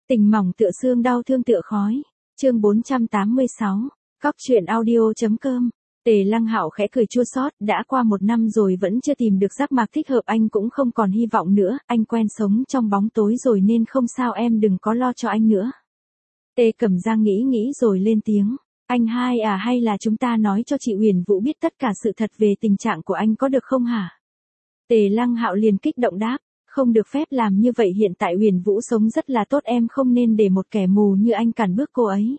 Tình mỏng tựa xương, đau thương tựa khói. Chương 486. Cóc truyện audio.com. Tề Lăng Hạo khẽ cười chua xót, đã qua 1 năm rồi vẫn chưa tìm được giác mạc thích hợp, anh cũng không còn hy vọng nữa, anh quen sống trong bóng tối rồi nên không sao, em đừng có lo cho anh nữa. Tề Cẩm Giang nghĩ rồi lên tiếng, anh hai à, hay là chúng ta nói cho chị Uyển Vũ biết tất cả sự thật về tình trạng của anh có được không hả? Tề Lăng Hạo liền kích động đáp, không được phép làm như vậy, hiện tại Uyển Vũ sống rất là tốt, em không nên để một kẻ mù như anh cản bước cô ấy.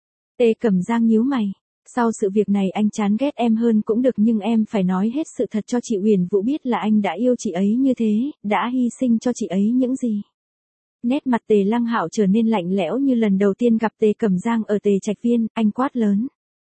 Tề Cẩm Giang nhíu mày. Sau sự việc này anh chán ghét em hơn cũng được, nhưng em phải nói hết sự thật cho chị Uyển Vũ biết là anh đã yêu chị ấy như thế, đã hy sinh cho chị ấy những gì. Nét mặt Tề Lăng Hạo trở nên lạnh lẽo như lần đầu tiên gặp Tề Cẩm Giang ở Tề Trạch Viên, anh quát lớn.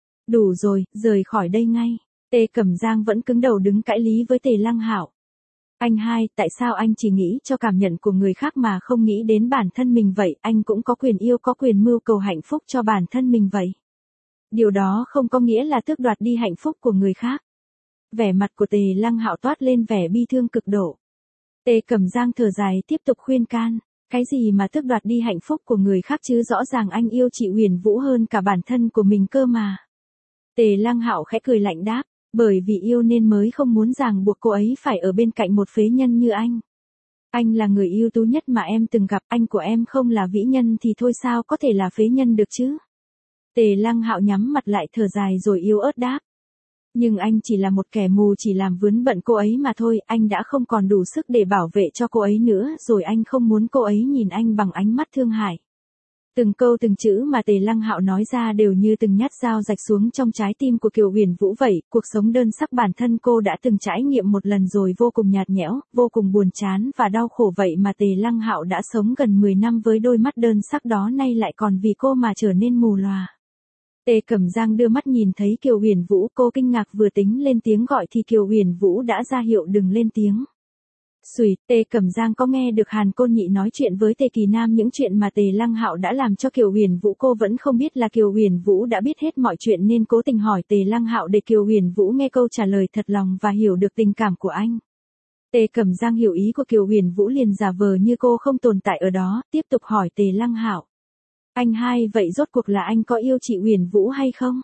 Đủ rồi, rời khỏi đây ngay. Tề Cẩm Giang vẫn cứng đầu đứng cãi lý với Tề Lăng Hạo. Anh hai, tại sao anh chỉ nghĩ cho cảm nhận của người khác mà không nghĩ đến bản thân mình vậy? Anh cũng có quyền yêu, có quyền mưu cầu hạnh phúc cho bản thân mình vậy. Điều đó không có nghĩa là tước đoạt đi hạnh phúc của người khác. Vẻ mặt của Tề Lăng Hạo toát lên vẻ bi thương cực độ. Tề Cẩm Giang thở dài tiếp tục khuyên can. Cái gì mà tước đoạt đi hạnh phúc của người khác chứ, rõ ràng anh yêu chị Uyển Vũ hơn cả bản thân của mình cơ mà. Tề Lăng Hạo khẽ cười lạnh đáp, bởi vì yêu nên mới không muốn ràng buộc cô ấy phải ở bên cạnh một phế nhân như anh. Anh là người ưu tú nhất mà em từng gặp, anh của em không là vĩ nhân thì thôi sao có thể là phế nhân được chứ? Tề Lăng Hạo nhắm mặt lại thở dài rồi yếu ớt đáp. Nhưng anh chỉ là một kẻ mù, chỉ làm vướng bận cô ấy mà thôi, anh đã không còn đủ sức để bảo vệ cho cô ấy nữa rồi, anh không muốn cô ấy nhìn anh bằng ánh mắt thương hại. Từng câu từng chữ mà Tề Lăng Hạo nói ra đều như từng nhát dao rạch xuống trong trái tim của Kiều Uyển Vũ vậy, cuộc sống đơn sắc bản thân cô đã từng trải nghiệm một lần rồi, vô cùng nhạt nhẽo, vô cùng buồn chán và đau khổ, vậy mà Tề Lăng Hạo đã sống gần 10 năm với đôi mắt đơn sắc đó, nay lại còn vì cô mà trở nên mù lòa. Tề Cẩm Giang đưa mắt nhìn thấy Kiều Uyển Vũ, cô kinh ngạc vừa tính lên tiếng gọi thì Kiều Uyển Vũ đã ra hiệu đừng lên tiếng. Xùi, Tề Cẩm Giang có nghe được Hàn Côn Nhị nói chuyện với Tề Kỳ Nam những chuyện mà Tề Lăng Hạo đã làm cho Kiều Uyển Vũ, cô vẫn không biết là Kiều Uyển Vũ đã biết hết mọi chuyện nên cố tình hỏi Tề Lăng Hạo để Kiều Uyển Vũ nghe câu trả lời thật lòng và hiểu được tình cảm của anh. Tề Cẩm Giang hiểu ý của Kiều Uyển Vũ liền giả vờ như cô không tồn tại ở đó, tiếp tục hỏi Tề Lăng Hạo. Anh hai, vậy rốt cuộc là anh có yêu chị Uyển Vũ hay không?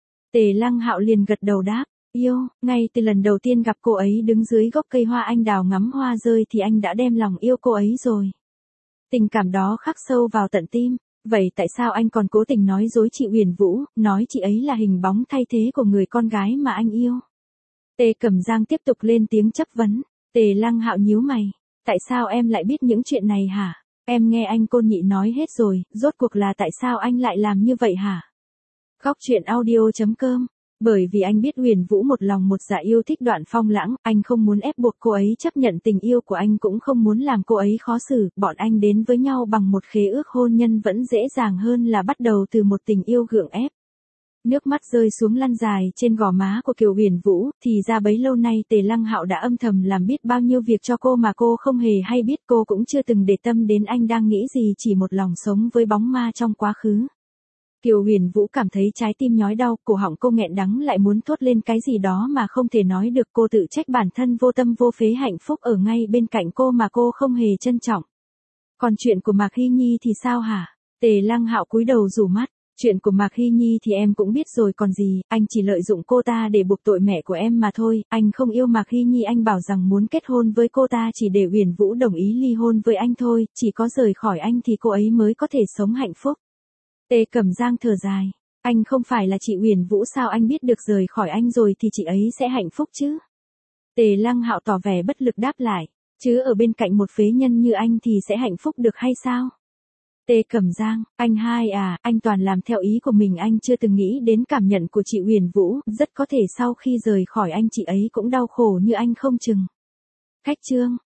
Tề Lăng Hạo liền gật đầu đáp, yêu, ngay từ lần đầu tiên gặp cô ấy đứng dưới gốc cây hoa anh đào ngắm hoa rơi thì anh đã đem lòng yêu cô ấy rồi. Tình cảm đó khắc sâu vào tận tim, vậy tại sao anh còn cố tình nói dối chị Uyển Vũ, nói chị ấy là hình bóng thay thế của người con gái mà anh yêu? Tề Cẩm Giang tiếp tục lên tiếng chất vấn. Tề Lăng Hạo nhíu mày, tại sao em lại biết những chuyện này hả? Em nghe anh Côn Nhị nói hết rồi, rốt cuộc là tại sao anh lại làm như vậy hả? Cóc truyện audio.com. Bởi vì anh biết Uyển Vũ một lòng một dạ yêu thích Đoạn Phong Lãng, anh không muốn ép buộc cô ấy chấp nhận tình yêu của anh, cũng không muốn làm cô ấy khó xử, bọn anh đến với nhau bằng một khế ước hôn nhân vẫn dễ dàng hơn là bắt đầu từ một tình yêu gượng ép. Nước mắt rơi xuống lăn dài trên gò má của Kiều Uyển Vũ, thì ra bấy lâu nay Tề Lăng Hạo đã âm thầm làm biết bao nhiêu việc cho cô mà cô không hề hay biết, cô cũng chưa từng để tâm đến anh đang nghĩ gì, chỉ một lòng sống với bóng ma trong quá khứ. Kiều Uyển Vũ cảm thấy trái tim nhói đau, cổ họng cô nghẹn đắng lại muốn thốt lên cái gì đó mà không thể nói được, cô tự trách bản thân vô tâm vô phế, hạnh phúc ở ngay bên cạnh cô mà cô không hề trân trọng. Còn chuyện của Mạc Hy Nhi thì sao hả? Tề Lăng Hạo cúi đầu rủ mắt. Chuyện của Mạc Hy Nhi thì em cũng biết rồi còn gì, anh chỉ lợi dụng cô ta để buộc tội mẹ của em mà thôi, anh không yêu Mạc Hy Nhi, anh bảo rằng muốn kết hôn với cô ta chỉ để Uyển Vũ đồng ý ly hôn với anh thôi, chỉ có rời khỏi anh thì cô ấy mới có thể sống hạnh phúc. Tề Cẩm Giang thở dài, anh không phải là chị Uyển Vũ sao anh biết được rời khỏi anh rồi thì chị ấy sẽ hạnh phúc chứ? Tề Lăng Hạo tỏ vẻ bất lực đáp lại, chứ ở bên cạnh một phế nhân như anh thì sẽ hạnh phúc được hay sao? Tề Cẩm Giang, anh hai à, anh toàn làm theo ý của mình, anh chưa từng nghĩ đến cảm nhận của chị Uyển Vũ, rất có thể sau khi rời khỏi anh chị ấy cũng đau khổ như anh không chừng. Khách trương.